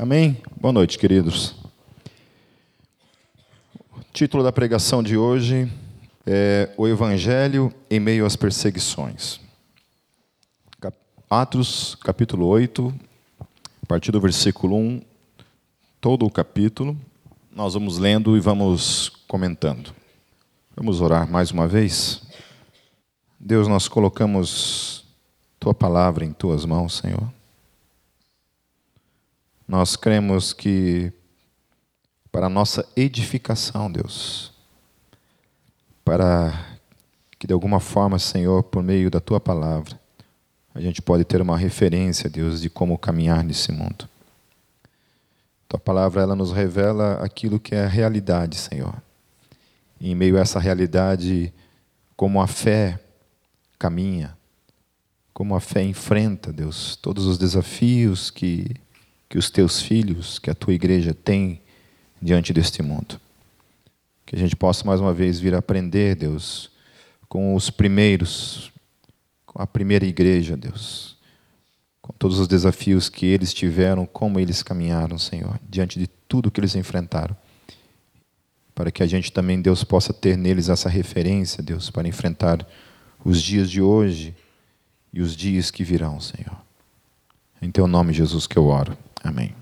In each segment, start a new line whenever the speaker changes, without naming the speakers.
Amém? Boa noite, queridos. O título da pregação de hoje é O Evangelho em meio às perseguições. Atos, capítulo 8, a partir do versículo 1, todo o capítulo, nós vamos lendo e vamos comentando. Vamos orar mais uma vez. Deus, nós colocamos Tua palavra em Tuas mãos, Senhor. Nós cremos que para a nossa edificação, Deus, para que de alguma forma, Senhor, por meio da Tua palavra, a gente pode ter uma referência, Deus, de como caminhar nesse mundo. Tua palavra, ela nos revela aquilo que é a realidade, Senhor. E em meio a essa realidade, como a fé caminha, como a fé enfrenta, Deus, todos os desafios que os Teus filhos, que a Tua igreja tem diante deste mundo. Que a gente possa mais uma vez vir aprender, Deus, com os primeiros, com a primeira igreja, Deus, com todos os desafios que eles tiveram, como eles caminharam, Senhor, diante de tudo que eles enfrentaram, para que a gente também, Deus, possa ter neles essa referência, Deus, para enfrentar os dias de hoje e os dias que virão, Senhor. Em Teu nome, Jesus, que eu oro. Amém.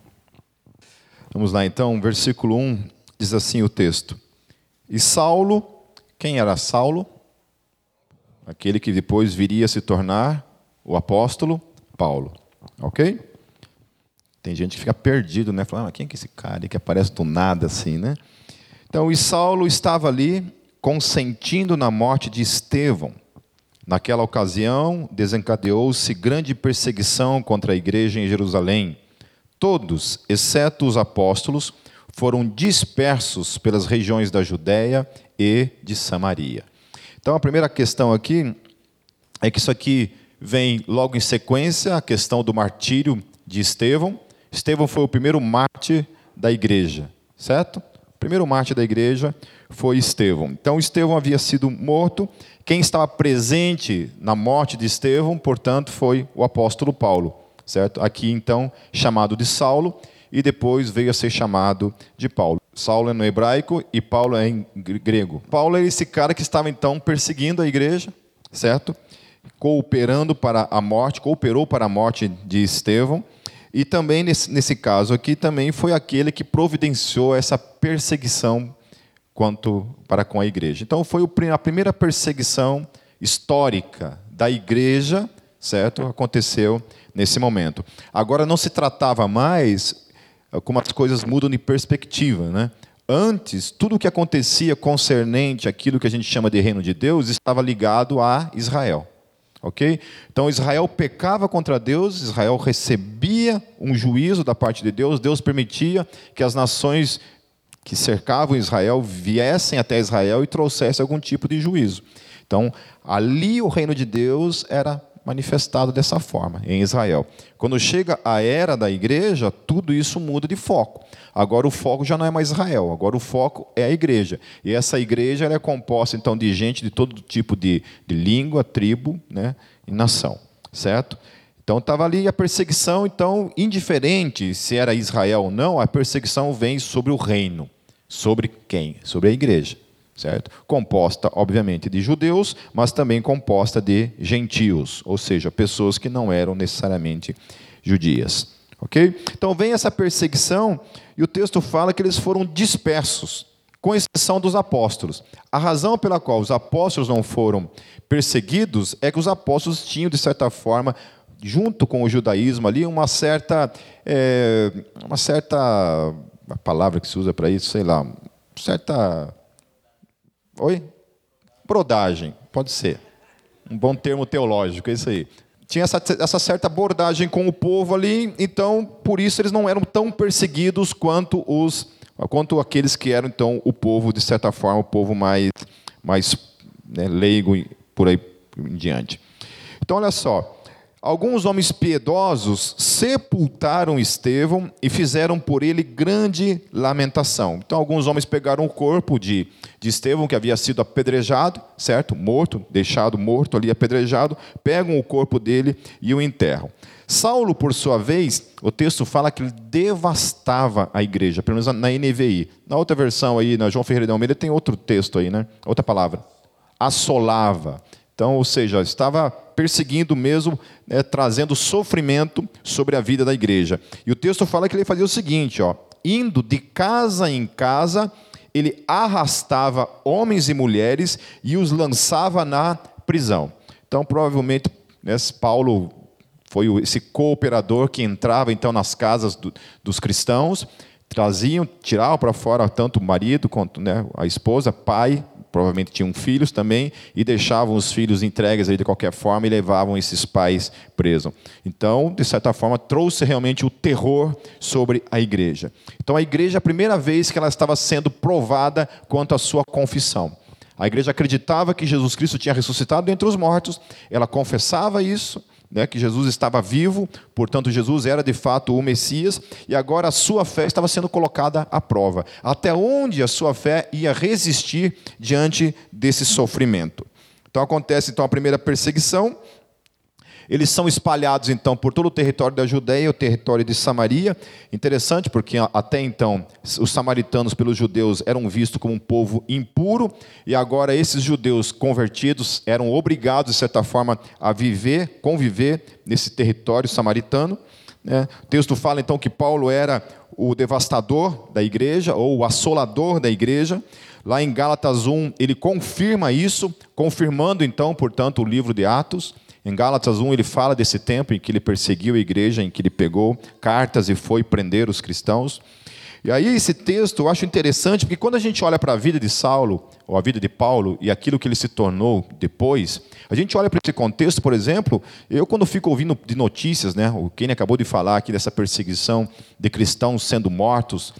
Vamos lá, então, versículo 1, diz assim o texto. E Saulo, quem era Saulo? Aquele que depois viria a se tornar o apóstolo Paulo. Ok? Tem gente que fica perdido, né? Falando, quem é que é esse cara que aparece do nada assim, né? Então, e Saulo estava ali consentindo na morte de Estevão. Naquela ocasião, desencadeou-se grande perseguição contra a igreja em Jerusalém. Todos, exceto os apóstolos, foram dispersos pelas regiões da Judéia e de Samaria. Então, a primeira questão aqui é que isso aqui vem logo em sequência, a questão do martírio de Estevão. Estevão foi o primeiro mártir da igreja, certo? O primeiro mártir da igreja foi Estevão. Então, Estevão havia sido morto. Quem estava presente na morte de Estevão, portanto, foi o apóstolo Paulo, certo? Aqui, então, chamado de Saulo, e depois veio a ser chamado de Paulo. Saulo é no hebraico e Paulo é em grego. Paulo é esse cara que estava então perseguindo a igreja, certo? Cooperou para a morte de Estevão. E também, nesse caso aqui, também foi aquele que providenciou essa perseguição para com a igreja. Então, foi a primeira perseguição histórica da igreja, certo? Aconteceu nesse momento. Agora, não se tratava mais, como as coisas mudam de perspectiva, né? Antes, tudo o que acontecia concernente àquilo que a gente chama de reino de Deus estava ligado a Israel. Ok? Então, Israel pecava contra Deus, Israel recebia um juízo da parte de Deus, Deus permitia que as nações que cercavam Israel viessem até Israel e trouxessem algum tipo de juízo. Então, ali o reino de Deus era manifestado dessa forma, em Israel. Quando chega a era da igreja, tudo isso muda de foco. Agora o foco já não é mais Israel, agora o foco é a igreja. E essa igreja ela é composta então de gente de todo tipo de língua, tribo, né, e nação, certo? Então estava ali a perseguição, então, indiferente se era Israel ou não, a perseguição vem sobre o reino. Sobre quem? Sobre a igreja. Certo? Composta, obviamente, de judeus, mas também composta de gentios, ou seja, pessoas que não eram necessariamente judias. Ok? Então vem essa perseguição e o texto fala que eles foram dispersos, com exceção dos apóstolos. A razão pela qual os apóstolos não foram perseguidos é que os apóstolos tinham, de certa forma, junto com o judaísmo ali, uma certa a palavra que se usa para isso, sei lá, certa... Oi? Brodagem, pode ser. Um bom termo teológico, é isso aí. Tinha essa certa abordagem com o povo ali, então, por isso eles não eram tão perseguidos quanto aqueles que eram, então, o povo, de certa forma, o povo mais né, leigo e por aí em diante. Então, olha só. Alguns homens piedosos sepultaram Estevão e fizeram por ele grande lamentação. Então, alguns homens pegaram o corpo de Estevão, que havia sido apedrejado, certo? Morto, deixado morto ali, apedrejado, pegam o corpo dele e o enterram. Saulo, por sua vez, o texto fala que ele devastava a igreja, pelo menos na NVI. Na outra versão aí, na João Ferreira de Almeida, tem outro texto aí, né? Outra palavra. Assolava. Então, ou seja, estava perseguindo mesmo, trazendo sofrimento sobre a vida da igreja. E o texto fala que ele fazia o seguinte, ó, indo de casa em casa, ele arrastava homens e mulheres e os lançava na prisão. Então, provavelmente, Paulo foi esse cooperador que entrava então nas casas dos cristãos, tiravam para fora tanto o marido quanto a esposa, pai, provavelmente tinham filhos também, e deixavam os filhos entregues aí de qualquer forma e levavam esses pais presos. Então, de certa forma, trouxe realmente o terror sobre a igreja. Então, a igreja, a primeira vez que ela estava sendo provada quanto à sua confissão. A igreja acreditava que Jesus Cristo tinha ressuscitado dentre os mortos, ela confessava isso, que Jesus estava vivo, portanto Jesus era de fato o Messias, e agora a sua fé estava sendo colocada à prova. Até onde a sua fé ia resistir diante desse sofrimento? Então acontece a primeira perseguição. Eles são espalhados, então, por todo o território da Judeia, o território de Samaria. Interessante, porque até então, os samaritanos, pelos judeus, eram vistos como um povo impuro, e agora esses judeus convertidos eram obrigados, de certa forma, a conviver nesse território samaritano. O texto fala, então, que Paulo era o devastador da igreja, ou o assolador da igreja. Lá em Gálatas 1, ele confirma isso, confirmando, então, portanto, o livro de Atos. Em Gálatas 1 ele fala desse tempo em que ele perseguiu a igreja, em que ele pegou cartas e foi prender os cristãos. E aí esse texto eu acho interessante, porque quando a gente olha para a vida de Saulo, ou a vida de Paulo, e aquilo que ele se tornou depois, a gente olha para esse contexto, por exemplo, eu quando fico ouvindo de notícias, o Kenny acabou de falar aqui dessa perseguição de cristãos sendo mortos,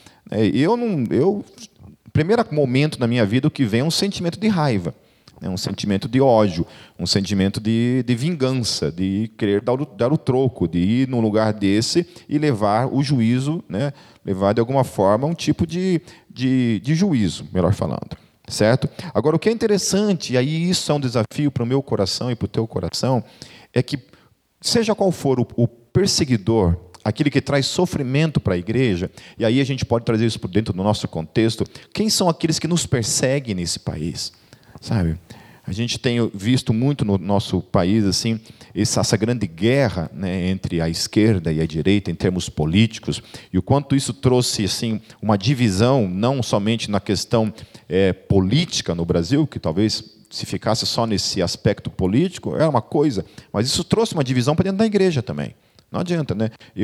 primeiro momento na minha vida o que vem é um sentimento de raiva. Um sentimento de ódio, um sentimento de vingança, de querer dar o troco, de ir num lugar desse e levar o juízo, levar de alguma forma um tipo de juízo, melhor falando. Certo? Agora, o que é interessante, e aí isso é um desafio para o meu coração e para o teu coração, é que, seja qual for o perseguidor, aquele que traz sofrimento para a igreja, e aí a gente pode trazer isso por dentro do nosso contexto, quem são aqueles que nos perseguem nesse país? Sabe? A gente tem visto muito no nosso país assim, essa grande guerra entre a esquerda e a direita em termos políticos, e o quanto isso trouxe assim, uma divisão, não somente na questão política no Brasil, que talvez se ficasse só nesse aspecto político, é uma coisa, mas isso trouxe uma divisão para dentro da igreja também. Não adianta,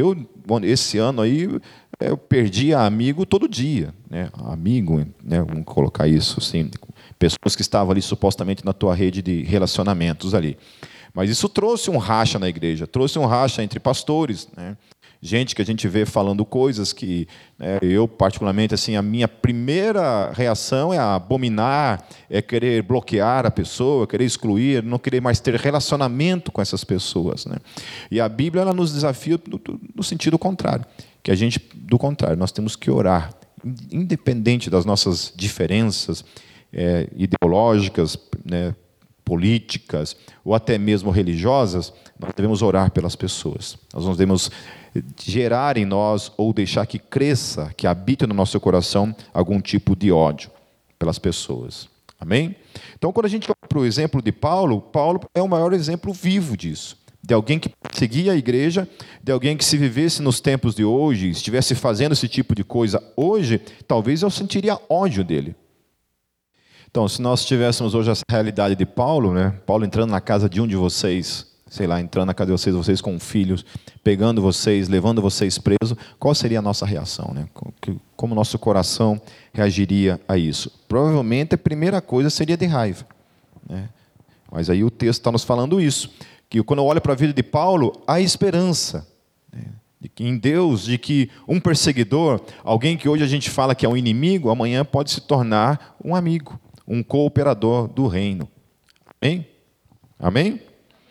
esse ano aí, eu perdi amigo todo dia. Amigo, vamos colocar isso assim, pessoas que estavam ali supostamente na tua rede de relacionamentos ali. Mas isso trouxe um racha na igreja, trouxe um racha entre pastores, gente que a gente vê falando coisas que eu particularmente assim, a minha primeira reação é abominar, é querer bloquear a pessoa, querer excluir, não querer mais ter relacionamento com essas pessoas. E a Bíblia ela nos desafia no sentido contrário, que do contrário, nós temos que orar, independente das nossas diferenças ideológicas, políticas ou até mesmo religiosas, nós devemos orar pelas pessoas. Nós não devemos gerar em nós ou deixar que cresça, que habite no nosso coração algum tipo de ódio pelas pessoas. Amém? Então, quando a gente olha para o exemplo de Paulo, Paulo é o maior exemplo vivo disso. De alguém que seguia a igreja, de alguém que se vivesse nos tempos de hoje, estivesse fazendo esse tipo de coisa hoje, talvez eu sentiria ódio dele. Então, se nós tivéssemos hoje essa realidade de Paulo, Paulo entrando na casa de um de vocês, entrando na casa de vocês com filhos, pegando vocês, levando vocês presos, qual seria a nossa reação? Como o nosso coração reagiria a isso? Provavelmente a primeira coisa seria de raiva. Mas aí o texto está nos falando isso, que quando eu olho para a vida de Paulo, há esperança. Em Deus, de que um perseguidor, alguém que hoje a gente fala que é um inimigo, amanhã pode se tornar um amigo, um cooperador do reino. Amém? Amém?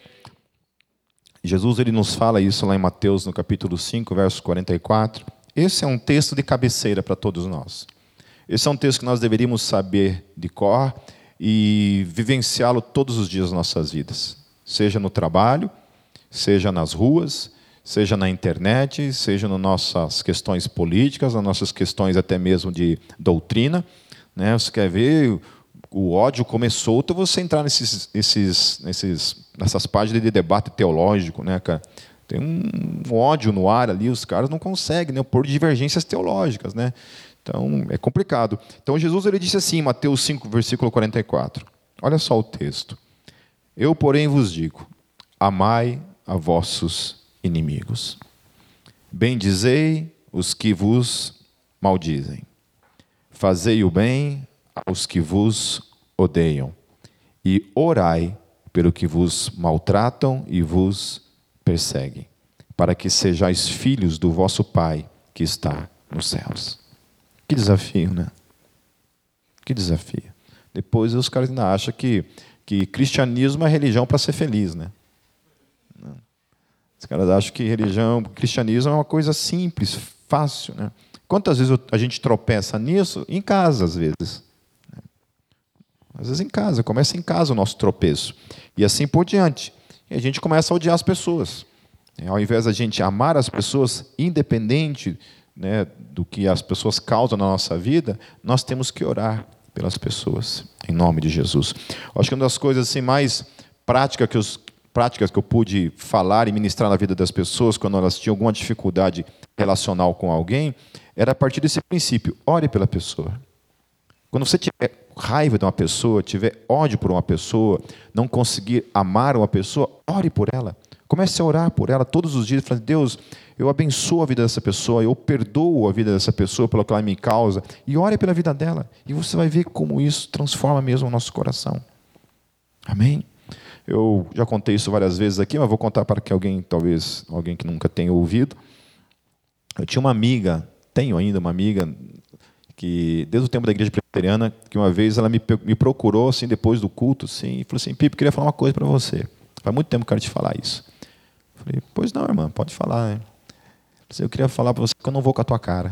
Jesus ele nos fala isso lá em Mateus, no capítulo 5, verso 44. Esse é um texto de cabeceira para todos nós. Esse é um texto que nós deveríamos saber de cor e vivenciá-lo todos os dias das nossas vidas. Seja no trabalho, seja nas ruas, seja na internet, seja nas nossas questões políticas, nas nossas questões até mesmo de doutrina, né? Você quer ver o ódio comer solto, você entrar nessas páginas de debate teológico, né, cara? Tem um ódio no ar ali, os caras não conseguem, né, por divergências teológicas, né? Então, é complicado. Então, Jesus ele disse assim, Mateus 5, versículo 44. Olha só o texto. Eu, porém, vos digo, amai a vossos inimigos. Bendizei os que vos maldizem. Fazei o bem aos que vos odeiam. E orai pelo que vos maltratam e vos perseguem, para que sejais filhos do vosso Pai que está nos céus. Que desafio, né? Que desafio. Depois os caras ainda acham que cristianismo é religião para ser feliz, né? Os caras acham que cristianismo é uma coisa simples, fácil, né? Quantas vezes a gente tropeça nisso? Em casa, às vezes. Às vezes em casa, começa em casa o nosso tropeço. E assim por diante. E a gente começa a odiar as pessoas. Ao invés da gente amar as pessoas, independente, né, do que as pessoas causam na nossa vida, nós temos que orar pelas pessoas, em nome de Jesus. Acho que uma das coisas assim, mais práticas que eu pude falar e ministrar na vida das pessoas, quando elas tinham alguma dificuldade relacional com alguém, era a partir desse princípio: ore pela pessoa. Quando você tiver raiva de uma pessoa, tiver ódio por uma pessoa, não conseguir amar uma pessoa, ore por ela. Comece a orar por ela todos os dias, falando: Deus, eu abençoo a vida dessa pessoa, eu perdoo a vida dessa pessoa pelo que ela me causa, e ore pela vida dela. E você vai ver como isso transforma mesmo o nosso coração. Amém? Eu já contei isso várias vezes aqui, mas vou contar para que talvez alguém que nunca tenha ouvido. Eu tinha uma amiga, tenho ainda uma amiga, que desde o tempo da igreja presbiteriana, que uma vez ela me procurou assim depois do culto, assim, e falou assim: Pipe, queria falar uma coisa para você. Faz muito tempo que eu quero te falar isso. Eu falei: pois não, irmã, pode falar. Né? Eu queria falar para você que eu não vou com a tua cara.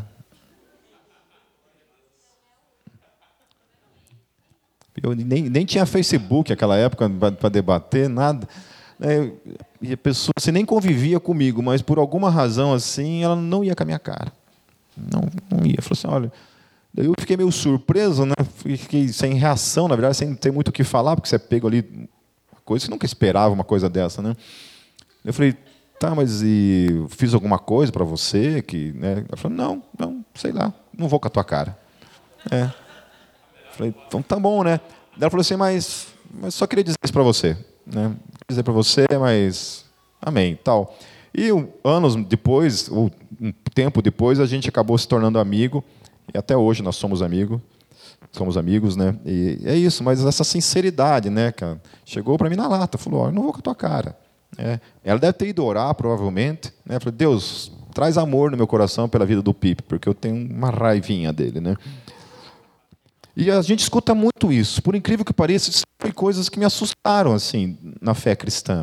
Eu nem tinha Facebook naquela época para debater, nada. E a pessoa assim, nem convivia comigo, mas por alguma razão assim, ela não ia com a minha cara. Não ia. Falou assim: olha. Daí eu fiquei meio surpreso, né? Fiquei sem reação, na verdade, sem ter muito o que falar, porque você é pego ali, uma coisa que você nunca esperava uma coisa dessa, né? Eu falei: tá, mas fiz alguma coisa para você? Né? Ela falou: não, sei lá, não vou com a tua cara. Eu falei: então tá bom, né? Ela falou assim: mas só queria dizer isso para você, né? Dizer para você, mas amém, tal. E anos depois, ou um tempo depois, a gente acabou se tornando amigo. E até hoje nós somos amigos, né? E é isso, mas essa sinceridade, né, cara? Chegou para mim na lata, falou: eu não vou com a tua cara. Ela deve ter ido orar, provavelmente, né? Falei: Deus, traz amor no meu coração pela vida do Pipe, porque eu tenho uma raivinha dele, né? E a gente escuta muito isso. Por incrível que pareça, isso foi coisas que me assustaram assim na fé cristã.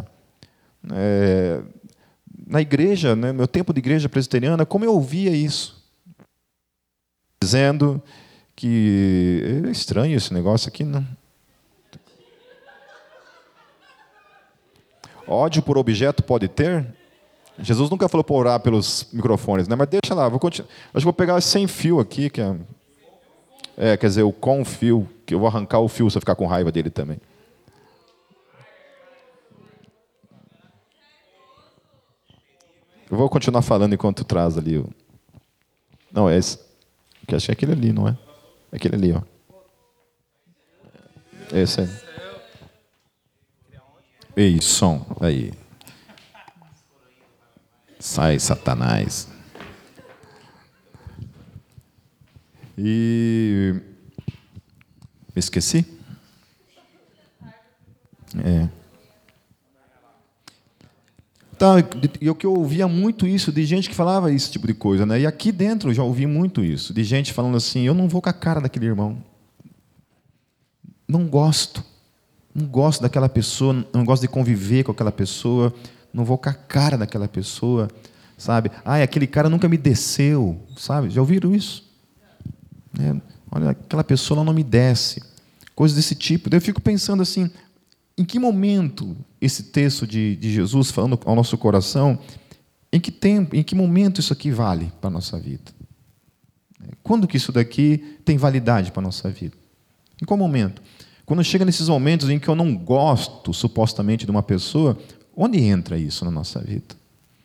Na igreja, né, meu tempo de igreja presbiteriana, como eu ouvia isso? Dizendo que é estranho esse negócio aqui, não. Ódio por objeto pode ter? Jesus nunca falou para orar pelos microfones, né? Mas deixa lá, vou continuar. Acho que vou pegar esse sem fio aqui, que quer dizer, o com fio, que eu vou arrancar o fio se eu ficar com raiva dele também. Eu vou continuar falando enquanto tu traz ali. Não, é esse. Que acho que é aquele ali, não é? É aquele ali, ó. Esse aí. Ei, som. Aí. Sai, Satanás. E... me esqueci? Tá, e o que eu ouvia muito isso de gente que falava esse tipo de coisa, né? E aqui dentro eu já ouvi muito isso, de gente falando assim: eu não vou com a cara daquele irmão. Não gosto daquela pessoa, não gosto de conviver com aquela pessoa, não vou com a cara daquela pessoa, sabe? Aquele cara nunca me desceu, sabe? Já ouviram isso? Olha, aquela pessoa ela não me desce, coisas desse tipo. Daí eu fico pensando assim: em que momento esse texto de Jesus falando ao nosso coração, Em que tempo, em que momento isso aqui vale para a nossa vida? Quando que isso daqui tem validade para a nossa vida? Em qual momento? Quando chega nesses momentos em que eu não gosto, supostamente, de uma pessoa, onde entra isso na nossa vida?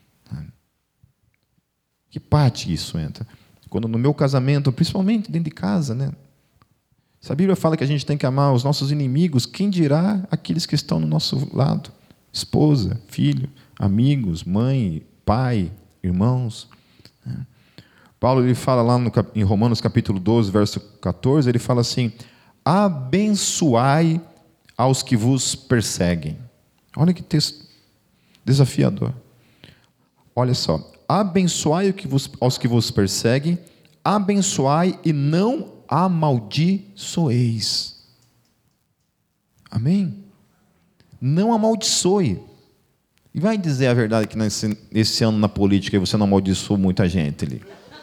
Que parte isso entra? Quando no meu casamento, principalmente dentro de casa, né? Se a Bíblia fala que a gente tem que amar os nossos inimigos, quem dirá aqueles que estão no nosso lado? Esposa, filho, amigos, mãe, pai, irmãos. Paulo ele fala lá em Romanos capítulo 12, verso 14, ele fala assim: abençoai aos que vos perseguem. Olha que texto desafiador. Olha só, abençoai aos que vos perseguem, abençoai e não amaldiçoeis. Amém? Não amaldiçoe. E vai dizer a verdade que nesse ano na política você não amaldiçoou muita gente ali.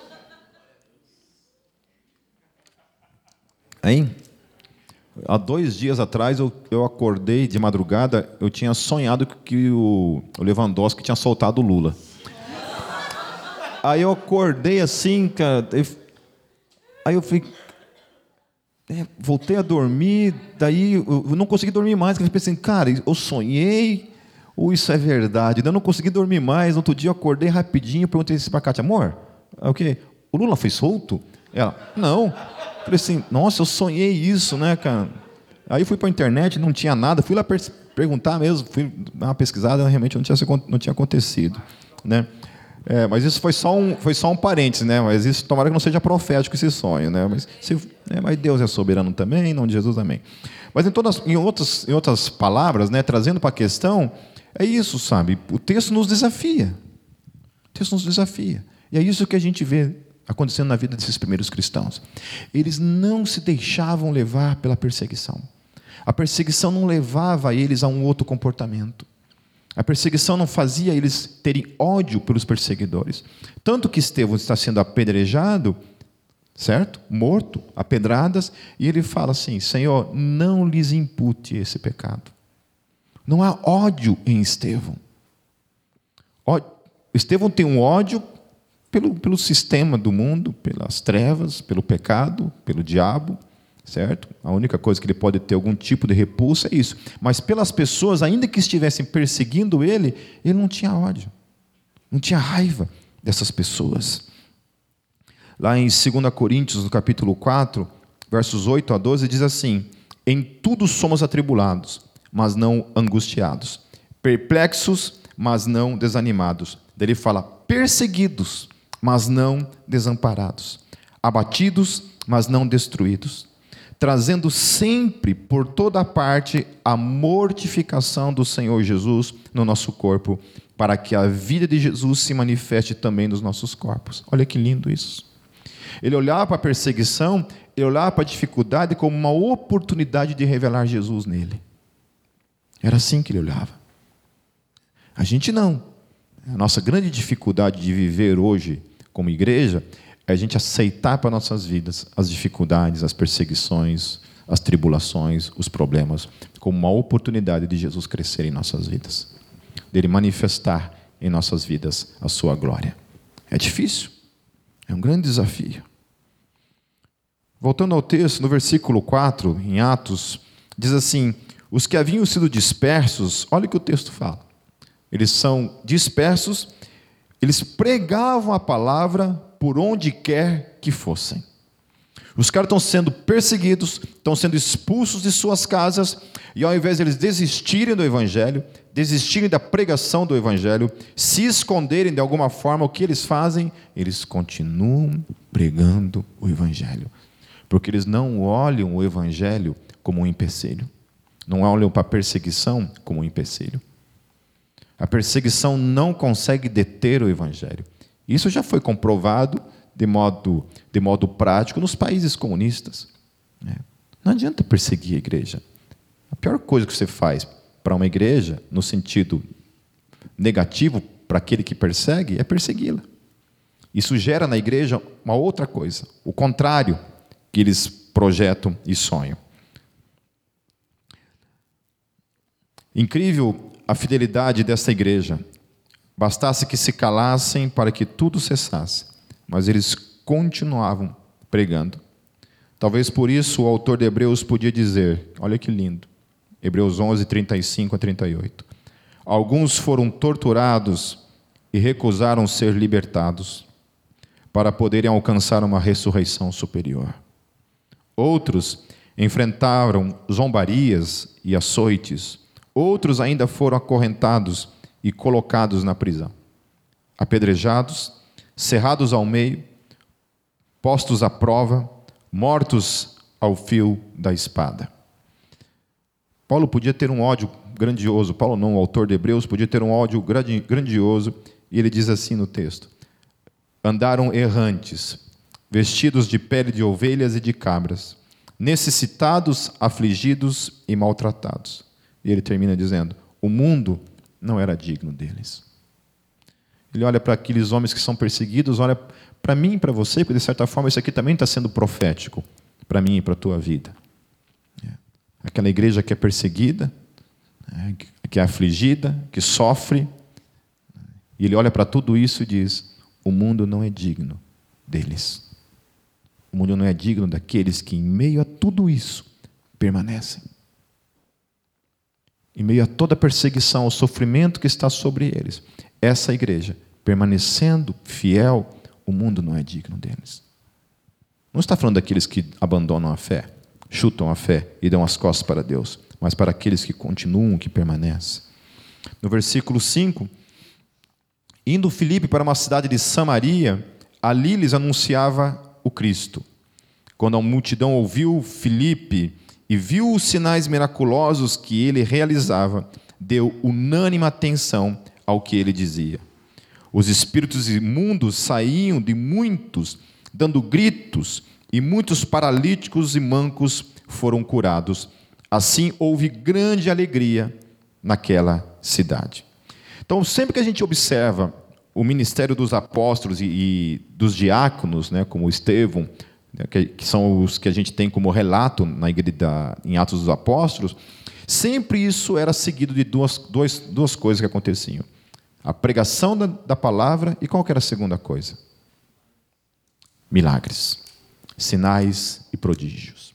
Hein? Há 2 dias atrás eu acordei de madrugada, eu tinha sonhado que o Lewandowski tinha soltado o Lula. Aí eu acordei assim, cara, aí eu fui, voltei a dormir, daí eu não consegui dormir mais, porque eu pensei, cara, eu sonhei, ou isso é verdade? Daí eu não consegui dormir mais, no outro dia eu acordei rapidinho, perguntei assim para a Cátia, amor, o quê? O Lula foi solto? Ela, não. Falei assim, nossa, eu sonhei isso, né, cara? Aí eu fui para a internet, não tinha nada, fui lá perguntar mesmo, fui dar uma pesquisada, realmente não tinha acontecido, né? Mas isso foi só um parênteses, né? Mas isso, tomara que não seja profético esse sonho, né? Mas Deus é soberano também, em nome de Jesus, amém. Mas em outras palavras, né, trazendo para a questão, é isso, sabe? O texto nos desafia. O texto nos desafia. E é isso que a gente vê acontecendo na vida desses primeiros cristãos. Eles não se deixavam levar pela perseguição. A perseguição não levava eles a um outro comportamento. A perseguição não fazia eles terem ódio pelos perseguidores. Tanto que Estevão está sendo apedrejado, certo? Morto, a pedradas, e ele fala assim, Senhor, não lhes impute esse pecado. Não há ódio em Estevão. Estevão tem um ódio pelo sistema do mundo, pelas trevas, pelo pecado, pelo diabo, certo? A única coisa que ele pode ter algum tipo de repulsa é isso. Mas pelas pessoas, ainda que estivessem perseguindo ele não tinha ódio, não tinha raiva dessas pessoas. Lá em 2 Coríntios, no capítulo 4, versos 8 a 12, diz assim, em tudo somos atribulados, mas não angustiados, perplexos, mas não desanimados. Daí ele fala, perseguidos, mas não desamparados, abatidos, mas não destruídos, trazendo sempre por toda parte a mortificação do Senhor Jesus no nosso corpo, para que a vida de Jesus se manifeste também nos nossos corpos. Olha que lindo isso. Ele olhava para a perseguição, ele olhava para a dificuldade como uma oportunidade de revelar Jesus nele. Era assim que ele olhava. A gente não. A nossa grande dificuldade de viver hoje como igreja é a gente aceitar para nossas vidas as dificuldades, as perseguições, as tribulações, os problemas, como uma oportunidade de Jesus crescer em nossas vidas, dele manifestar em nossas vidas a sua glória. É difícil, é um grande desafio. Voltando ao texto, no versículo 4, em Atos, diz assim, os que haviam sido dispersos, olha o que o texto fala, eles são dispersos, eles pregavam a palavra por onde quer que fossem. Os caras estão sendo perseguidos, estão sendo expulsos de suas casas, e ao invés de eles desistirem do Evangelho, desistirem da pregação do Evangelho, se esconderem de alguma forma, o que eles fazem? Eles continuam pregando o Evangelho, porque eles não olham o Evangelho como um empecilho, não olham para a perseguição como um empecilho. A perseguição não consegue deter o Evangelho. Isso já foi comprovado de modo prático nos países comunistas. Não adianta perseguir a igreja. A pior coisa que você faz para uma igreja, no sentido negativo para aquele que persegue, é persegui-la. Isso gera na igreja uma outra coisa, o contrário que eles projetam e sonham. Incrível a fidelidade dessa igreja. Bastasse que se calassem para que tudo cessasse, mas eles continuavam pregando. Talvez por isso o autor de Hebreus podia dizer, olha que lindo, Hebreus 11, 35 a 38. Alguns foram torturados e recusaram ser libertados para poderem alcançar uma ressurreição superior. Outros enfrentaram zombarias e açoites. Outros ainda foram acorrentados e colocados na prisão, apedrejados, cerrados ao meio, postos à prova, mortos ao fio da espada. Paulo podia ter um ódio grandioso, Paulo não, o autor de Hebreus, podia ter um ódio grandioso, e ele diz assim no texto: andaram errantes, vestidos de pele de ovelhas e de cabras, necessitados, afligidos e maltratados. E ele termina dizendo: o mundo não era digno deles. Ele olha para aqueles homens que são perseguidos, olha para mim e para você, porque de certa forma isso aqui também está sendo profético para mim e para a tua vida. Aquela igreja que é perseguida, que é afligida, que sofre, e ele olha para tudo isso e diz: o mundo não é digno deles. O mundo não é digno daqueles que em meio a tudo isso permanecem. Em meio a toda a perseguição, ao sofrimento que está sobre eles, essa igreja, permanecendo fiel, o mundo não é digno deles. Não está falando daqueles que abandonam a fé, chutam a fé e dão as costas para Deus, mas para aqueles que continuam, que permanecem. No versículo 5, indo Filipe para uma cidade de Samaria, ali lhes anunciava o Cristo. Quando a multidão ouviu Filipe e viu os sinais miraculosos que ele realizava, deu unânime atenção ao que ele dizia. Os espíritos imundos saíam de muitos, dando gritos, e muitos paralíticos e mancos foram curados. Assim houve grande alegria naquela cidade. Então, sempre que a gente observa o ministério dos apóstolos e dos diáconos, né, como Estevão, que são os que a gente tem como relato na igreja, em Atos dos Apóstolos, sempre isso era seguido de duas coisas que aconteciam: a pregação da palavra, e qual que era a segunda coisa? Milagres, sinais e prodígios.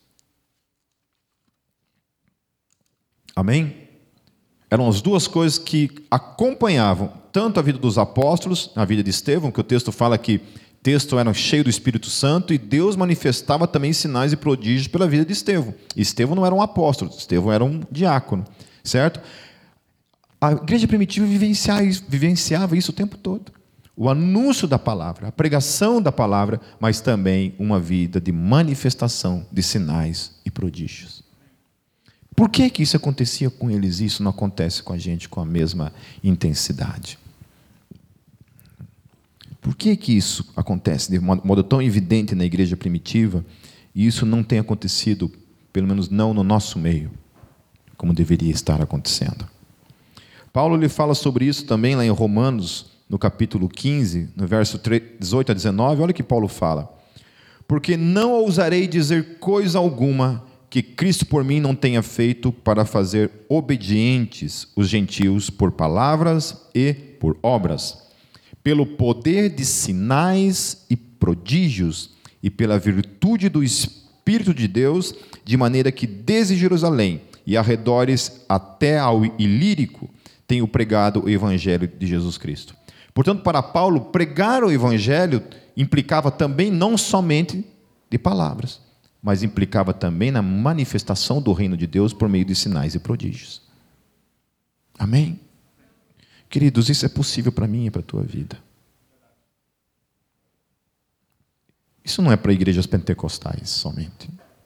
Amém? Eram as duas coisas que acompanhavam tanto a vida dos apóstolos, a vida de Estevão, que o texto fala que texto era cheio do Espírito Santo, e Deus manifestava também sinais e prodígios pela vida de Estevão. Estevão não era um apóstolo, Estevão era um diácono, certo? A igreja primitiva vivenciava isso o tempo todo. O anúncio da palavra, a pregação da palavra, mas também uma vida de manifestação de sinais e prodígios. Por que isso acontecia com eles e isso não acontece com a gente com a mesma intensidade? Por que isso acontece de modo tão evidente na igreja primitiva e isso não tem acontecido, pelo menos não no nosso meio, como deveria estar acontecendo? Paulo lhe fala sobre isso também lá em Romanos, no capítulo 15, no verso 18 a 19, olha o que Paulo fala: porque não ousarei dizer coisa alguma que Cristo por mim não tenha feito para fazer obedientes os gentios por palavras e por obras, pelo poder de sinais e prodígios e pela virtude do Espírito de Deus, de maneira que desde Jerusalém e arredores até ao Ilírico tenho pregado o Evangelho de Jesus Cristo. Portanto, para Paulo, pregar o Evangelho implicava também não somente de palavras, mas implicava também na manifestação do reino de Deus por meio de sinais e prodígios. Amém? Queridos, isso é possível para mim e para a tua vida. Isso não é para igrejas pentecostais somente.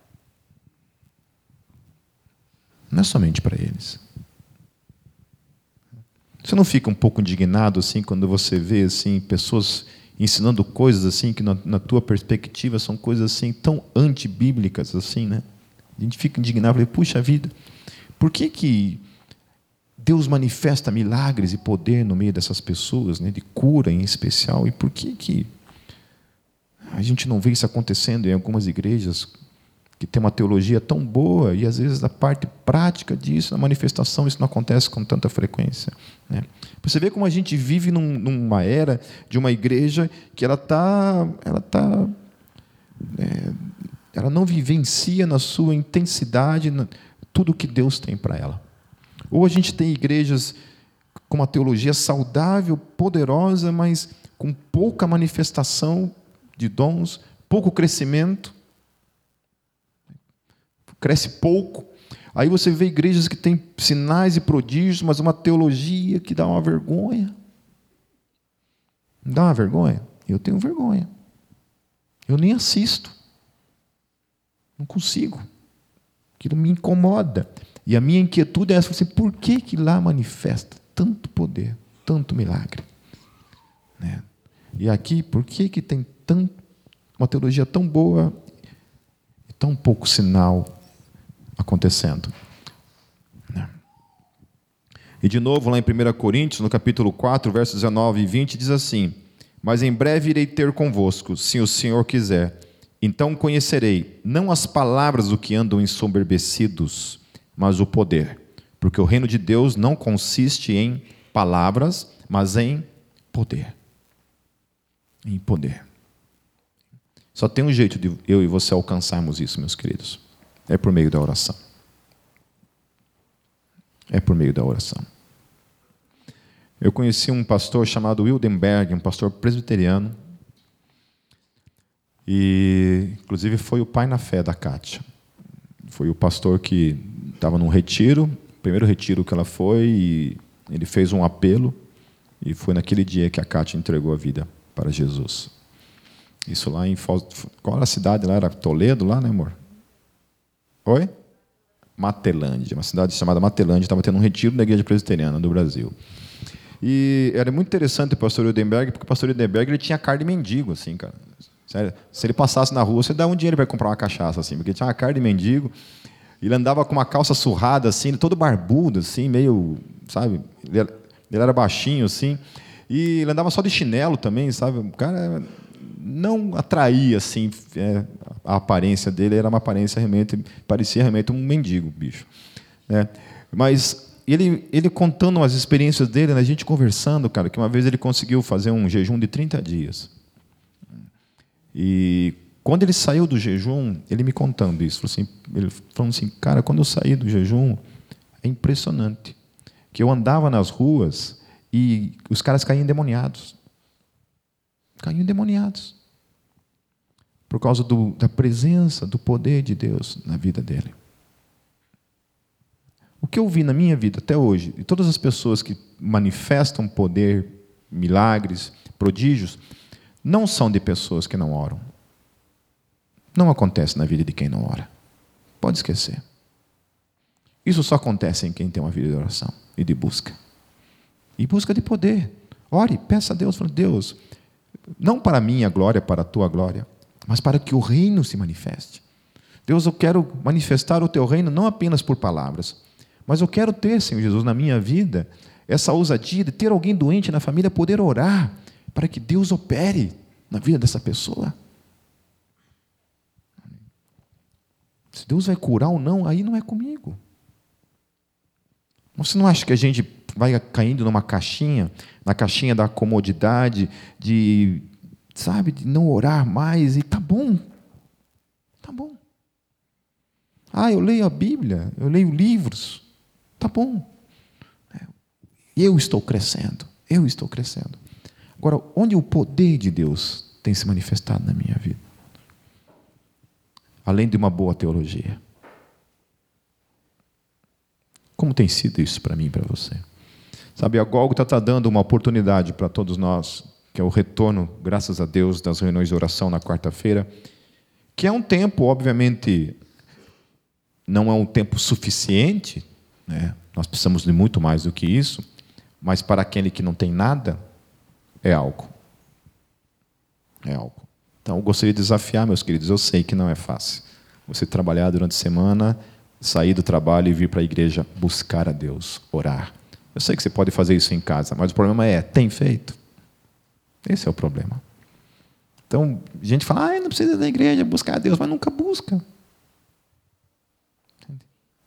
Não é somente para eles. Você não fica um pouco indignado assim quando você vê assim pessoas ensinando coisas assim que na tua perspectiva são coisas assim tão antibíblicas assim, né? A gente fica indignado e fala: puxa vida, por que Deus manifesta milagres e poder no meio dessas pessoas, né, de cura em especial, e por que a gente não vê isso acontecendo em algumas igrejas que tem uma teologia tão boa, e às vezes a parte prática disso, na manifestação, isso não acontece com tanta frequência, né? Você vê como a gente vive numa era de uma igreja que ela não vivencia na sua intensidade tudo que Deus tem para ela. Ou a gente tem igrejas com uma teologia saudável, poderosa, mas com pouca manifestação de dons, pouco crescimento, cresce pouco. Aí você vê igrejas que têm sinais e prodígios, mas uma teologia que dá uma vergonha. Não dá uma vergonha? Eu tenho vergonha. Eu nem assisto. Não consigo. Aquilo me incomoda. E a minha inquietude é essa, assim, por que lá manifesta tanto poder, tanto milagre? Né? E aqui, por que tem uma teologia tão boa e tão pouco sinal acontecendo? Né? E de novo, lá em 1 Coríntios, no capítulo 4, versos 19 e 20, diz assim: mas em breve irei ter convosco, se o Senhor quiser. Então conhecerei, não as palavras do que andam ensoberbecidos, mas o poder. Porque o reino de Deus não consiste em palavras, mas em poder. Em poder. Só tem um jeito de eu e você alcançarmos isso, meus queridos. É por meio da oração. É por meio da oração. Eu conheci um pastor chamado Wildenberg, um pastor presbiteriano, e inclusive foi o pai na fé da Kátia. Foi o pastor que estava num retiro, o primeiro retiro que ela foi, e ele fez um apelo, e foi naquele dia que a Kátia entregou a vida para Jesus. Isso lá em... Qual era a cidade lá? Era Toledo lá, né, amor? Oi? Matelândia, uma cidade chamada Matelândia, estava tendo um retiro da igreja presbiteriana do Brasil. E era muito interessante o pastor Wildenberg, porque o pastor Wildenberg ele tinha cara de mendigo, assim, cara. Sério, se ele passasse na rua, você dá um dinheiro para comprar uma cachaça, assim, porque ele tinha uma cara de mendigo. Ele andava com uma calça surrada, assim, todo barbudo, assim, meio, sabe? Ele era baixinho, assim, e ele andava só de chinelo também, sabe? O cara não atraía, assim, a aparência dele era uma aparência realmente, parecia realmente um mendigo, bicho, né? Mas ele contando as experiências dele, né, a gente conversando, cara, que uma vez ele conseguiu fazer um jejum de 30 dias. E quando ele saiu do jejum, ele me contando isso, ele falando assim, cara, quando eu saí do jejum, é impressionante, que eu andava nas ruas e os caras caíam endemoniados. Caíam endemoniados. Por causa da presença, do poder de Deus na vida dele. O que eu vi na minha vida até hoje, e todas as pessoas que manifestam poder, milagres, prodígios, não são de pessoas que não oram. Não acontece na vida de quem não ora. Pode esquecer. Isso só acontece em quem tem uma vida de oração e de busca. E busca de poder. Ore, peça a Deus, fala, Deus, não para a minha glória, para a tua glória, mas para que o reino se manifeste. Deus, eu quero manifestar o teu reino não apenas por palavras, mas eu quero ter, Senhor Jesus, na minha vida, essa ousadia de ter alguém doente na família, poder orar, para que Deus opere na vida dessa pessoa. Se Deus vai curar ou não, aí não é comigo. Você não acha que a gente vai caindo numa caixinha, na caixinha da comodidade, de não orar mais, e tá bom. Tá bom. Eu leio a Bíblia, eu leio livros, tá bom. Eu estou crescendo. Agora, onde o poder de Deus tem se manifestado na minha vida? Além de uma boa teologia. Como tem sido isso para mim e para você? Sabe, a Gólgota está dando uma oportunidade para todos nós, que é o retorno, graças a Deus, das reuniões de oração na quarta-feira, que é um tempo, obviamente, não é um tempo suficiente, né? Nós precisamos de muito mais do que isso, mas para aquele que não tem nada, é algo. É algo. Então, eu gostaria de desafiar, meus queridos, eu sei que não é fácil. Você trabalhar durante a semana, sair do trabalho e vir para a igreja buscar a Deus, orar. Eu sei que você pode fazer isso em casa, mas o problema tem feito? Esse é o problema. Então, a gente fala, não precisa ir da igreja buscar a Deus, mas nunca busca.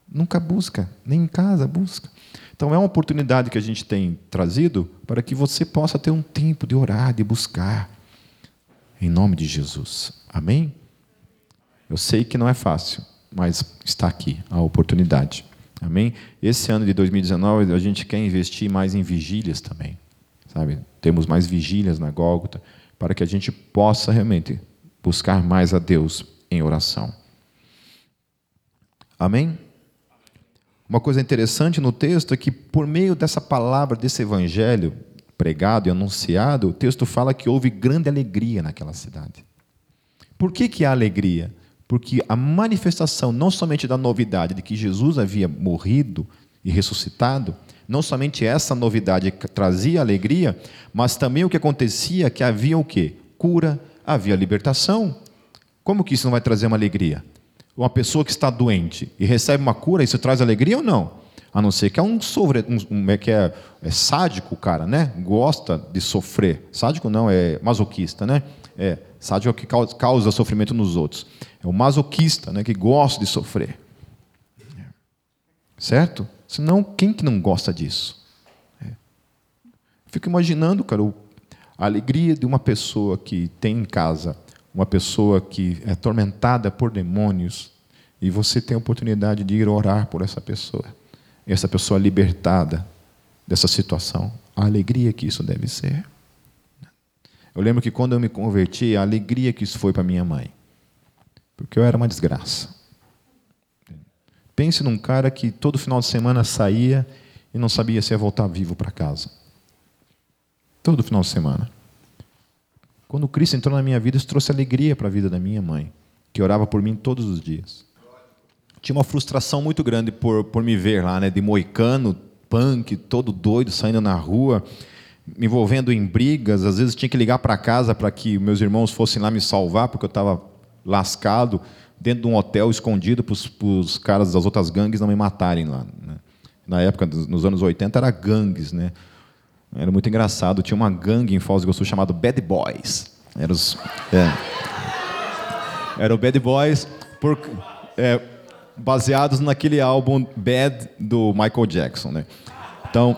Nunca busca, nem em casa busca. Então é uma oportunidade que a gente tem trazido para que você possa ter um tempo de orar, de buscar. Em nome de Jesus. Amém? Eu sei que não é fácil, mas está aqui a oportunidade. Amém? Esse ano de 2019 a gente quer investir mais em vigílias também. Sabe? Temos mais vigílias na Gólgota para que a gente possa realmente buscar mais a Deus em oração. Amém? Uma coisa interessante no texto é que, por meio dessa palavra, desse evangelho pregado e anunciado, o texto fala que houve grande alegria naquela cidade. Por que há alegria? Porque a manifestação não somente da novidade de que Jesus havia morrido e ressuscitado, não somente essa novidade trazia alegria, mas também o que acontecia é que havia o quê? Cura, havia libertação. Como que isso não vai trazer uma alegria? Uma pessoa que está doente e recebe uma cura, isso traz alegria ou não? A não ser que é sádico o cara, né? Gosta de sofrer. Sádico não, é masoquista, né? Sádico é o que causa sofrimento nos outros. É o masoquista, né? Que gosta de sofrer. Certo? Senão, quem que não gosta disso? Fico imaginando, cara, a alegria de uma pessoa que tem em casa uma pessoa que é atormentada por demônios, e você tem a oportunidade de ir orar por essa pessoa libertada dessa situação, a alegria que isso deve ser. Eu lembro que quando eu me converti, a alegria que isso foi para minha mãe, porque eu era uma desgraça. Pense num cara que todo final de semana saía e não sabia se ia voltar vivo para casa. Todo final de semana. Quando Cristo entrou na minha vida, isso trouxe alegria para a vida da minha mãe, que orava por mim todos os dias. Tinha uma frustração muito grande por me ver lá, né, de moicano, punk, todo doido, saindo na rua, me envolvendo em brigas. Às vezes tinha que ligar para casa para que meus irmãos fossem lá me salvar, porque eu estava lascado, dentro de um hotel escondido para os caras das outras gangues não me matarem lá, né? Na época, nos anos 80, era gangues, né? Era muito engraçado. Tinha uma gangue em Foz do Iguaçu chamada Bad Boys. Era o Bad Boys baseados naquele álbum Bad do Michael Jackson, né? Então,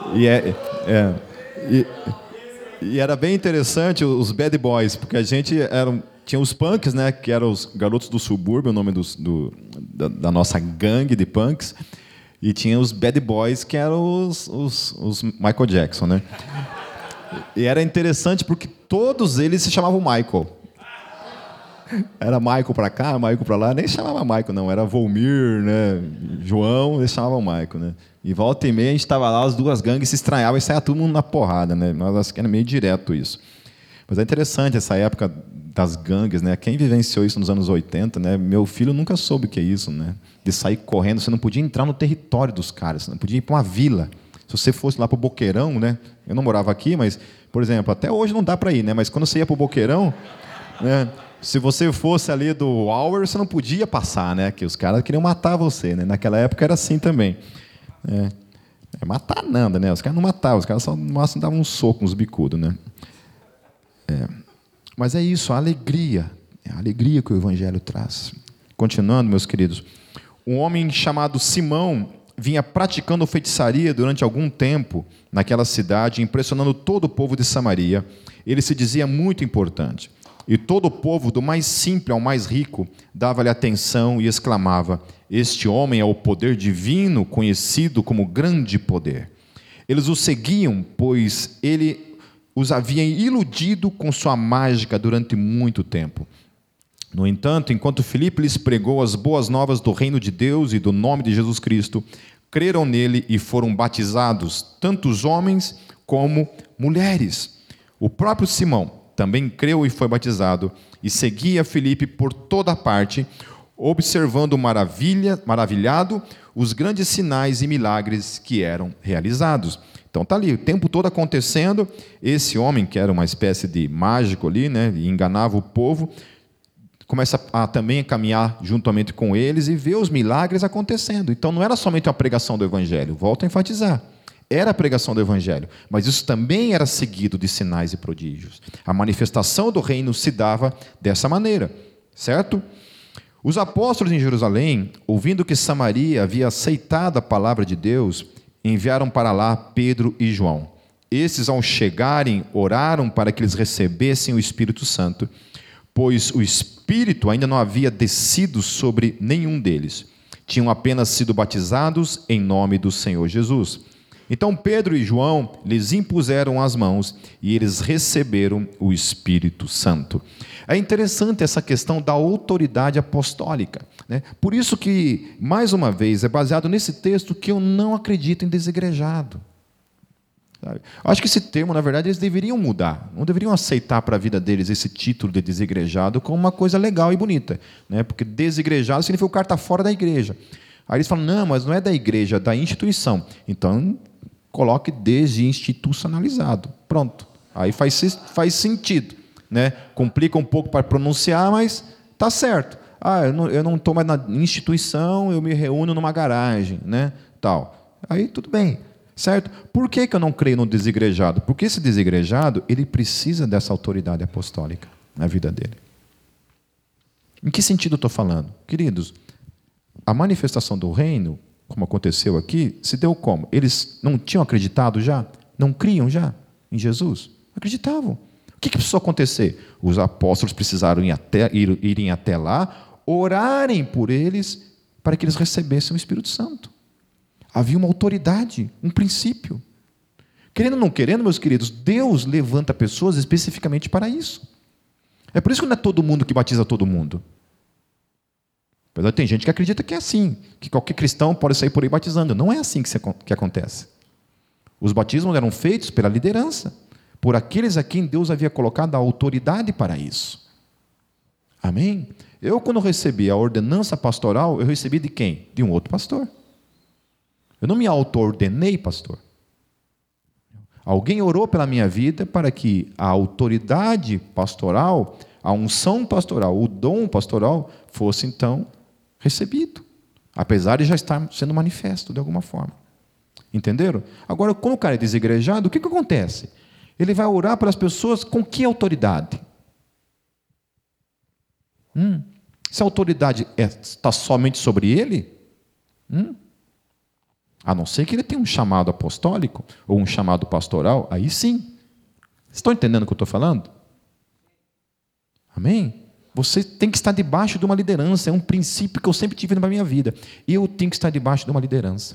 e era bem interessante os Bad Boys, porque a gente tinha os punks, né? Que eram os garotos do subúrbio, o nome da nossa gangue de punks. E tinha os Bad Boys, que eram os Michael Jackson, né? E era interessante porque todos eles se chamavam Michael. Era Michael para cá, Michael para lá. Nem chamava Michael, não. Era Volmir, né? João, eles chamavam Michael, né? E volta e meia a gente estava lá, as duas gangues se estranhavam e saia todo mundo na porrada, né? Mas acho que era meio direto isso. Mas é interessante essa época das gangues, né? Quem vivenciou isso nos anos 80, né? Meu filho nunca soube o que é isso, né? De sair correndo, você não podia entrar no território dos caras, você não podia ir para uma vila. Se você fosse lá para o Boqueirão, né? Eu não morava aqui, mas, por exemplo, até hoje não dá para ir, né? Mas quando você ia para o Boqueirão, né? Se você fosse ali do Hour, você não podia passar, né? Que os caras queriam matar você, né? Naquela época era assim também. Matar nada, né? Os caras não matavam, os caras só no máximo davam um soco nos bicudos, né? Mas é isso, a alegria que o Evangelho traz. Continuando, meus queridos, um homem chamado Simão vinha praticando feitiçaria durante algum tempo naquela cidade, impressionando todo o povo de Samaria. Ele se dizia muito importante. E todo o povo, do mais simples ao mais rico, dava-lhe atenção e exclamava: este homem é o poder divino, conhecido como grande poder. Eles o seguiam, pois ele os havia iludido com sua mágica durante muito tempo. No entanto, enquanto Filipe lhes pregou as boas novas do reino de Deus e do nome de Jesus Cristo, creram nele e foram batizados, tanto os homens como mulheres. O próprio Simão também creu e foi batizado, e seguia Filipe por toda parte, observando maravilhado os grandes sinais e milagres que eram realizados. Então está ali, o tempo todo acontecendo. Esse homem, que era uma espécie de mágico ali, né, e enganava o povo, começa também a caminhar juntamente com eles e ver os milagres acontecendo. Então não era somente uma pregação do Evangelho, volto a enfatizar. Era a pregação do Evangelho, mas isso também era seguido de sinais e prodígios. A manifestação do reino se dava dessa maneira, certo? Os apóstolos em Jerusalém, ouvindo que Samaria havia aceitado a palavra de Deus, enviaram para lá Pedro e João. Estes, ao chegarem, oraram para que eles recebessem o Espírito Santo, pois o Espírito ainda não havia descido sobre nenhum deles. Tinham apenas sido batizados em nome do Senhor Jesus. Então Pedro e João lhes impuseram as mãos e eles receberam o Espírito Santo. É interessante essa questão da autoridade apostólica, né? Por isso que, mais uma vez, é baseado nesse texto que eu não acredito em desigrejado. Sabe? Acho que esse termo, na verdade, eles deveriam mudar. Não deveriam aceitar para a vida deles esse título de desigrejado como uma coisa legal e bonita, né? Porque desigrejado significa que o cara está fora da igreja. Aí eles falam, não, mas não é da igreja, é da instituição. Então, coloque desinstitucionalizado. Pronto. Aí faz sentido, né? Complica um pouco para pronunciar, mas está certo. Eu não estou mais na instituição, eu me reúno numa garagem, né? Tal. Aí tudo bem, certo? Por que eu não creio no desigrejado? Porque esse desigrejado, ele precisa dessa autoridade apostólica na vida dele. Em que sentido eu estou falando? Queridos, a manifestação do reino, como aconteceu aqui, se deu como? Eles não tinham acreditado já? Não criam já em Jesus? Acreditavam. O que precisou acontecer? Os apóstolos precisaram irem até lá, orarem por eles, para que eles recebessem o Espírito Santo. Havia uma autoridade, um princípio. Querendo ou não querendo, meus queridos, Deus levanta pessoas especificamente para isso. É por isso que não é todo mundo que batiza todo mundo. Tem gente que acredita que é assim, que qualquer cristão pode sair por aí batizando. Não é assim que acontece. Os batismos eram feitos pela liderança, por aqueles a quem Deus havia colocado a autoridade para isso. Amém? Eu, quando recebi a ordenança pastoral, eu recebi de quem? De um outro pastor. Eu não me auto-ordenei pastor. Alguém orou pela minha vida para que a autoridade pastoral, a unção pastoral, o dom pastoral, fosse então recebido, apesar de já estar sendo manifesto de alguma forma. Entenderam? Agora, quando o cara é desigrejado, o que acontece? Ele vai orar para as pessoas com que autoridade? Se a autoridade está somente sobre ele, a não ser que ele tenha um chamado apostólico ou um chamado pastoral, aí sim. Vocês estão entendendo o que eu estou falando? Amém? Você tem que estar debaixo de uma liderança, é um princípio que eu sempre tive na minha vida. Eu tenho que estar debaixo de uma liderança.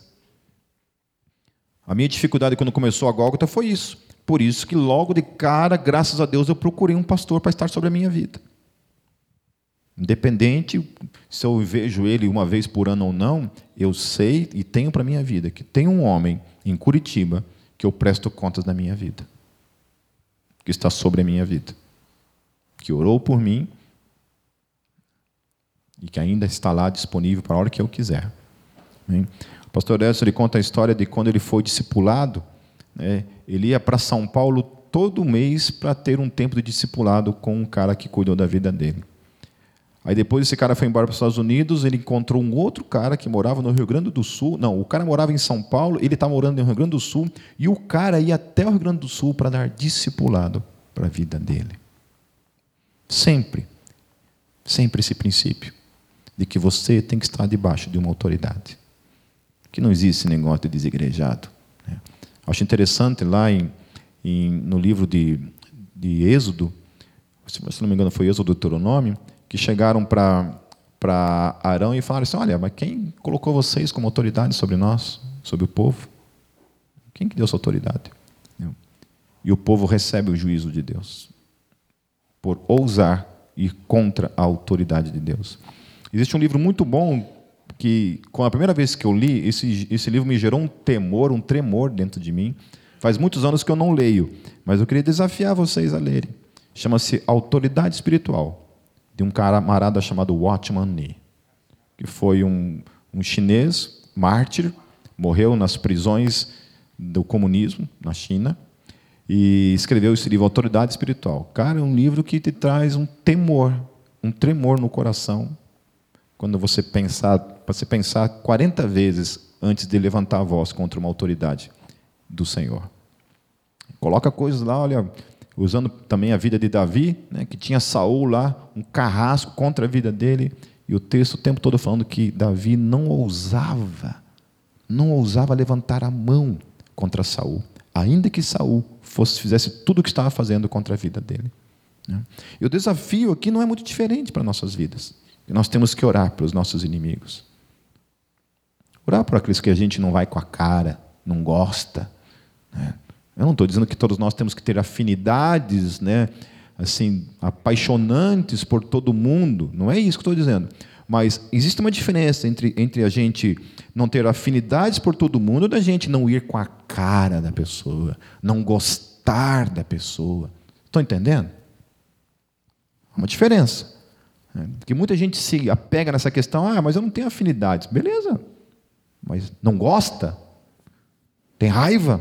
A minha dificuldade quando começou a Gólgota foi isso. Por isso que logo de cara, graças a Deus, eu procurei um pastor para estar sobre a minha vida. Independente se eu vejo ele uma vez por ano ou não, eu sei e tenho para a minha vida que tem um homem em Curitiba que eu presto contas da minha vida, que está sobre a minha vida, que orou por mim e que ainda está lá disponível para a hora que eu quiser. Amém? O pastor Edson, ele conta a história de quando ele foi discipulado, né? Ele ia para São Paulo todo mês para ter um tempo de discipulado com um cara que cuidou da vida dele. Aí depois esse cara foi embora para os Estados Unidos, ele encontrou um outro cara que morava no Rio Grande do Sul. Não, o cara morava em São Paulo, ele estava morando no Rio Grande do Sul, e o cara ia até o Rio Grande do Sul para dar discipulado para a vida dele. Sempre esse princípio de que você tem que estar debaixo de uma autoridade. Que não existe esse negócio de desigrejado. Né? Acho interessante lá no livro de Êxodo, se não me engano foi Êxodo Deuteronômio, que chegaram para Arão e falaram assim, olha, mas quem colocou vocês como autoridade sobre nós, sobre o povo? Quem que deu essa autoridade? E o povo recebe o juízo de Deus, por ousar ir contra a autoridade de Deus. Existe um livro muito bom, que, com a primeira vez que eu li, esse livro me gerou um temor, um tremor dentro de mim. Faz muitos anos que eu não leio, mas eu queria desafiar vocês a lerem. Chama-se Autoridade Espiritual, de um camarada chamado Watchman Nee, que foi um chinês, mártir, morreu nas prisões do comunismo na China, e escreveu esse livro, Autoridade Espiritual. Cara, é um livro que te traz um tremor no coração, quando você pensar 40 vezes antes de levantar a voz contra uma autoridade do Senhor. Coloca coisas lá, olha, usando também a vida de Davi, né, que tinha Saul lá, um carrasco contra a vida dele, E o texto o tempo todo falando que Davi não ousava levantar a mão contra Saul, ainda que Saul fizesse tudo o que estava fazendo contra a vida dele. E o desafio aqui não é muito diferente para nossas vidas. E nós temos que orar pelos nossos inimigos. Orar por aqueles que a gente não vai com a cara, não gosta. Eu não estou dizendo que todos nós temos que ter afinidades, assim, apaixonantes por todo mundo. Não é isso que eu estou dizendo. Mas existe uma diferença entre a gente não ter afinidades por todo mundo e da gente não ir com a cara da pessoa, não gostar da pessoa. Estão entendendo? É uma diferença. Porque muita gente se apega nessa questão, mas eu não tenho afinidades. Beleza, mas não gosta? Tem raiva?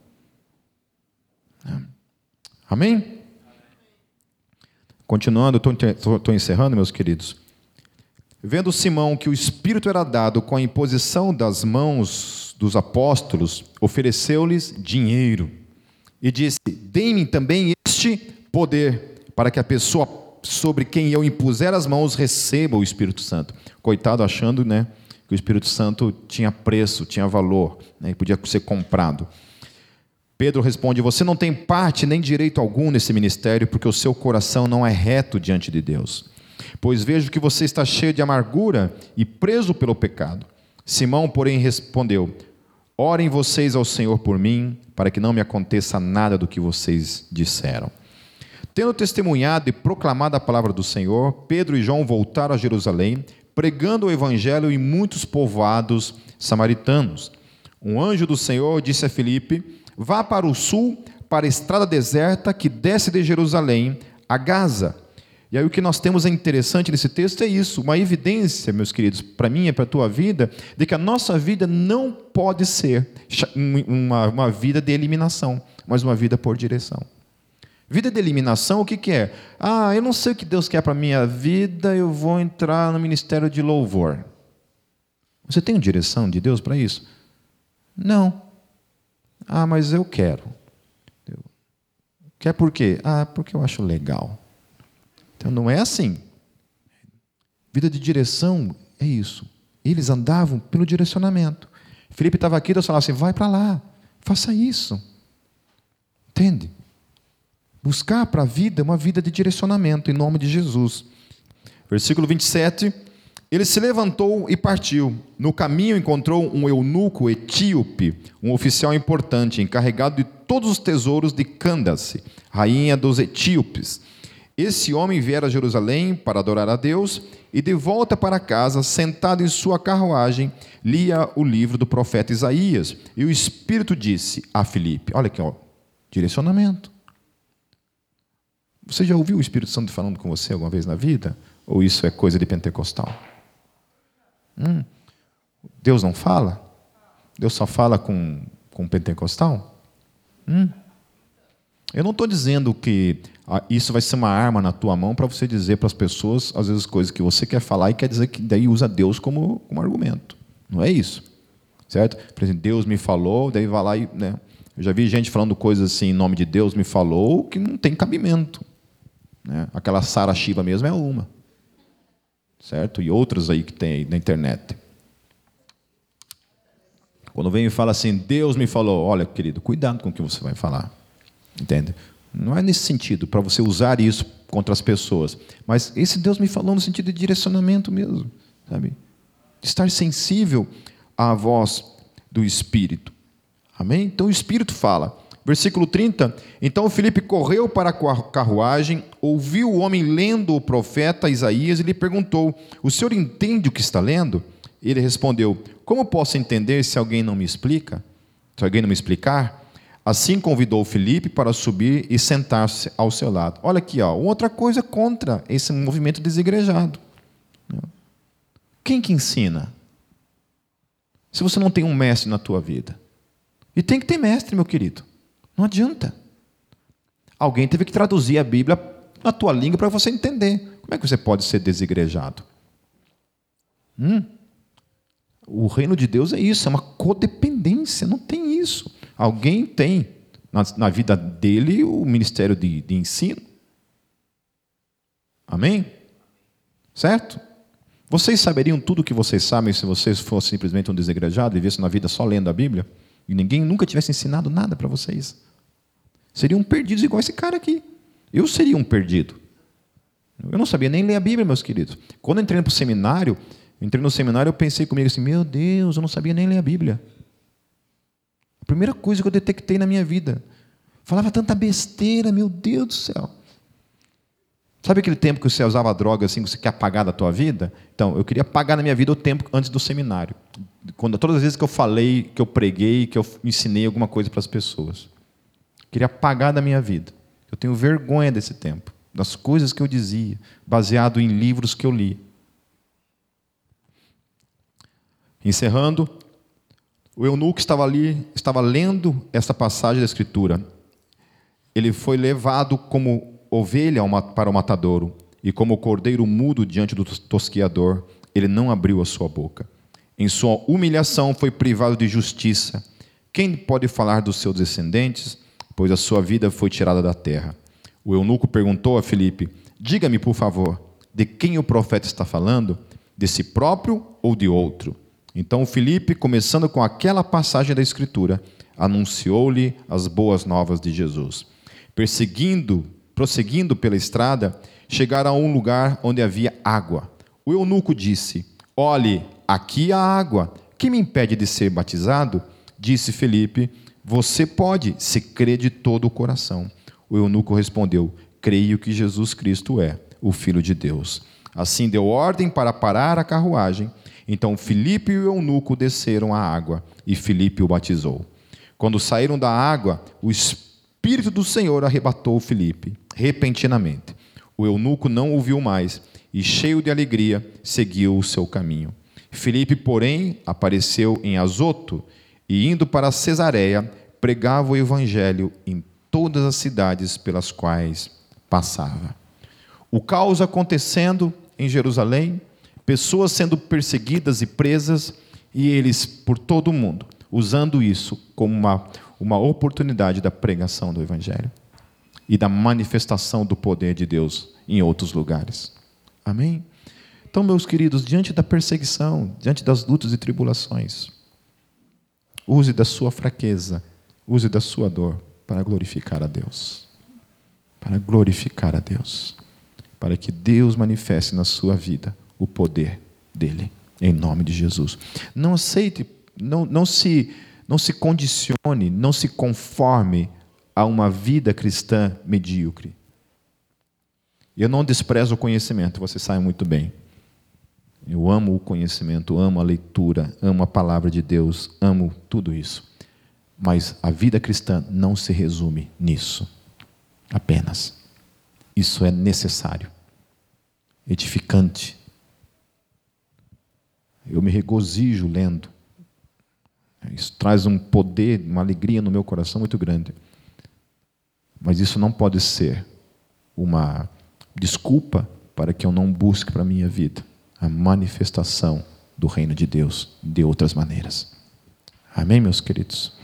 Amém? Continuando, estou encerrando, meus queridos. Vendo Simão que o Espírito era dado com a imposição das mãos dos apóstolos, ofereceu-lhes dinheiro e disse: deem-me também este poder, para que a pessoa sobre quem eu impuser as mãos receba o Espírito Santo. Coitado, achando que o Espírito Santo tinha preço, tinha valor, e podia ser comprado. Pedro responde: você não tem parte nem direito algum nesse ministério, porque o seu coração não é reto diante de Deus. Pois vejo que você está cheio de amargura e preso pelo pecado. Simão, porém, respondeu: orem vocês ao Senhor por mim, para que não me aconteça nada do que vocês disseram. Tendo testemunhado e proclamado a palavra do Senhor, Pedro e João voltaram a Jerusalém, pregando o evangelho em muitos povoados samaritanos. Um anjo do Senhor disse a Filipe: vá para o sul, para a estrada deserta que desce de Jerusalém a Gaza. E aí o que nós temos é interessante nesse texto é isso, uma evidência, meus queridos, para mim e para a tua vida, de que a nossa vida não pode ser uma vida de eliminação, mas uma vida por direção. Vida de eliminação, o que é? Eu não sei o que Deus quer para a minha vida, eu vou entrar no ministério de louvor. Você tem direção de Deus para isso? Não. Mas eu quero. Quer por quê? Porque eu acho legal. Então não é assim. Vida de direção é isso. Eles andavam pelo direcionamento. Filipe estava aqui, Deus falava assim: vai para lá, faça isso. Entende? Buscar para a vida uma vida de direcionamento, em nome de Jesus. Versículo 27. Ele se levantou e partiu. No caminho encontrou um eunuco etíope, um oficial importante, encarregado de todos os tesouros de Cândace, rainha dos etíopes. Esse homem viera a Jerusalém para adorar a Deus e, de volta para casa, sentado em sua carruagem, lia o livro do profeta Isaías. E o Espírito disse a Filipe: olha aqui, direcionamento. Você já ouviu o Espírito Santo falando com você alguma vez na vida? Ou isso é coisa de pentecostal? Deus não fala? Deus só fala com pentecostal? Eu não estou dizendo que isso vai ser uma arma na tua mão para você dizer para as pessoas, às vezes, coisas que você quer falar e quer dizer que daí usa Deus como argumento. Não é isso. Certo? Por exemplo, Deus me falou, daí vai lá e... Eu já vi gente falando coisas assim, em nome de Deus me falou, que não tem cabimento. Aquela Sara Shiva mesmo é uma. Certo? E outras aí que tem aí na internet. Quando vem e fala assim, Deus me falou, olha, querido, cuidado com o que você vai falar. Entende? Não é nesse sentido, para você usar isso contra as pessoas. Mas esse Deus me falou no sentido de direcionamento mesmo. Sabe? Estar sensível à voz do Espírito. Amém? Então o Espírito fala. Versículo 30. Então Filipe correu para a carruagem, ouviu o homem lendo o profeta Isaías e lhe perguntou: o senhor entende o que está lendo? Ele respondeu: como posso entender se alguém não me explica? Se alguém não me explicar? Assim convidou Filipe para subir e sentar-se ao seu lado. Olha aqui, outra coisa contra esse movimento desigrejado. Quem que ensina? Se você não tem um mestre na tua vida. E tem que ter mestre, meu querido. Não adianta. Alguém teve que traduzir a Bíblia na tua língua para você entender. Como é que você pode ser desigrejado? O reino de Deus é isso, é uma codependência, não tem isso. Alguém tem na vida dele o ministério de ensino. Amém? Certo? Vocês saberiam tudo o que vocês sabem se vocês fossem simplesmente um desigrejado e vivessem na vida só lendo a Bíblia? E ninguém nunca tivesse ensinado nada para vocês? Seriam perdidos igual esse cara aqui. Eu seria um perdido. Eu não sabia nem ler a Bíblia, meus queridos. Quando eu entrei no seminário, eu pensei comigo assim, meu Deus, eu não sabia nem ler a Bíblia. A primeira coisa que eu detectei na minha vida. Falava tanta besteira, meu Deus do céu. Sabe aquele tempo que você usava droga assim, que você quer apagar da tua vida? Então, eu queria apagar na minha vida o tempo antes do seminário. Todas as vezes que eu falei, que eu preguei, que eu ensinei alguma coisa para as pessoas. Eu queria apagar da minha vida. Eu tenho vergonha desse tempo, das coisas que eu dizia, baseado em livros que eu li. Encerrando, o eunuco estava lendo essa passagem da Escritura. Ele foi levado como ovelha para o matadouro, e como cordeiro mudo diante do tosquiador, ele não abriu a sua boca. Em sua humilhação foi privado de justiça. Quem pode falar dos seus descendentes? Pois a sua vida foi tirada da terra. O eunuco perguntou a Filipe, diga-me, por favor, de quem o profeta está falando? De si próprio ou de outro? Então Filipe, começando com aquela passagem da Escritura, anunciou-lhe as boas novas de Jesus. Prosseguindo pela estrada, chegaram a um lugar onde havia água. O eunuco disse, olhe, aqui há água. Que me impede de ser batizado? Disse Filipe, você pode, se crê de todo o coração. O eunuco respondeu, creio que Jesus Cristo é o Filho de Deus. Assim deu ordem para parar a carruagem. Então Filipe e o eunuco desceram à água, e Filipe o batizou. Quando saíram da água, o Espírito do Senhor arrebatou Filipe, repentinamente. O eunuco não o viu mais, e cheio de alegria, seguiu o seu caminho. Filipe, porém, apareceu em Azoto, e indo para Cesareia, pregava o evangelho em todas as cidades pelas quais passava. O caos acontecendo em Jerusalém, pessoas sendo perseguidas e presas, e eles por todo o mundo, usando isso como uma oportunidade da pregação do evangelho e da manifestação do poder de Deus em outros lugares. Amém? Então, meus queridos, diante da perseguição, diante das lutas e tribulações, use da sua fraqueza, use da sua dor para glorificar a Deus. Para glorificar a Deus. Para que Deus manifeste na sua vida o poder dele, em nome de Jesus. Não aceite, não se condicione, não se conforme a uma vida cristã medíocre. Eu não desprezo o conhecimento, você sabe muito bem. Eu amo o conhecimento, amo a leitura, amo a palavra de Deus, amo tudo isso. Mas a vida cristã não se resume nisso apenas. Isso é necessário, edificante. Eu me regozijo lendo. Isso traz um poder, uma alegria no meu coração muito grande. Mas isso não pode ser uma desculpa para que eu não busque para a minha vida a manifestação do reino de Deus de outras maneiras. Amém, meus queridos?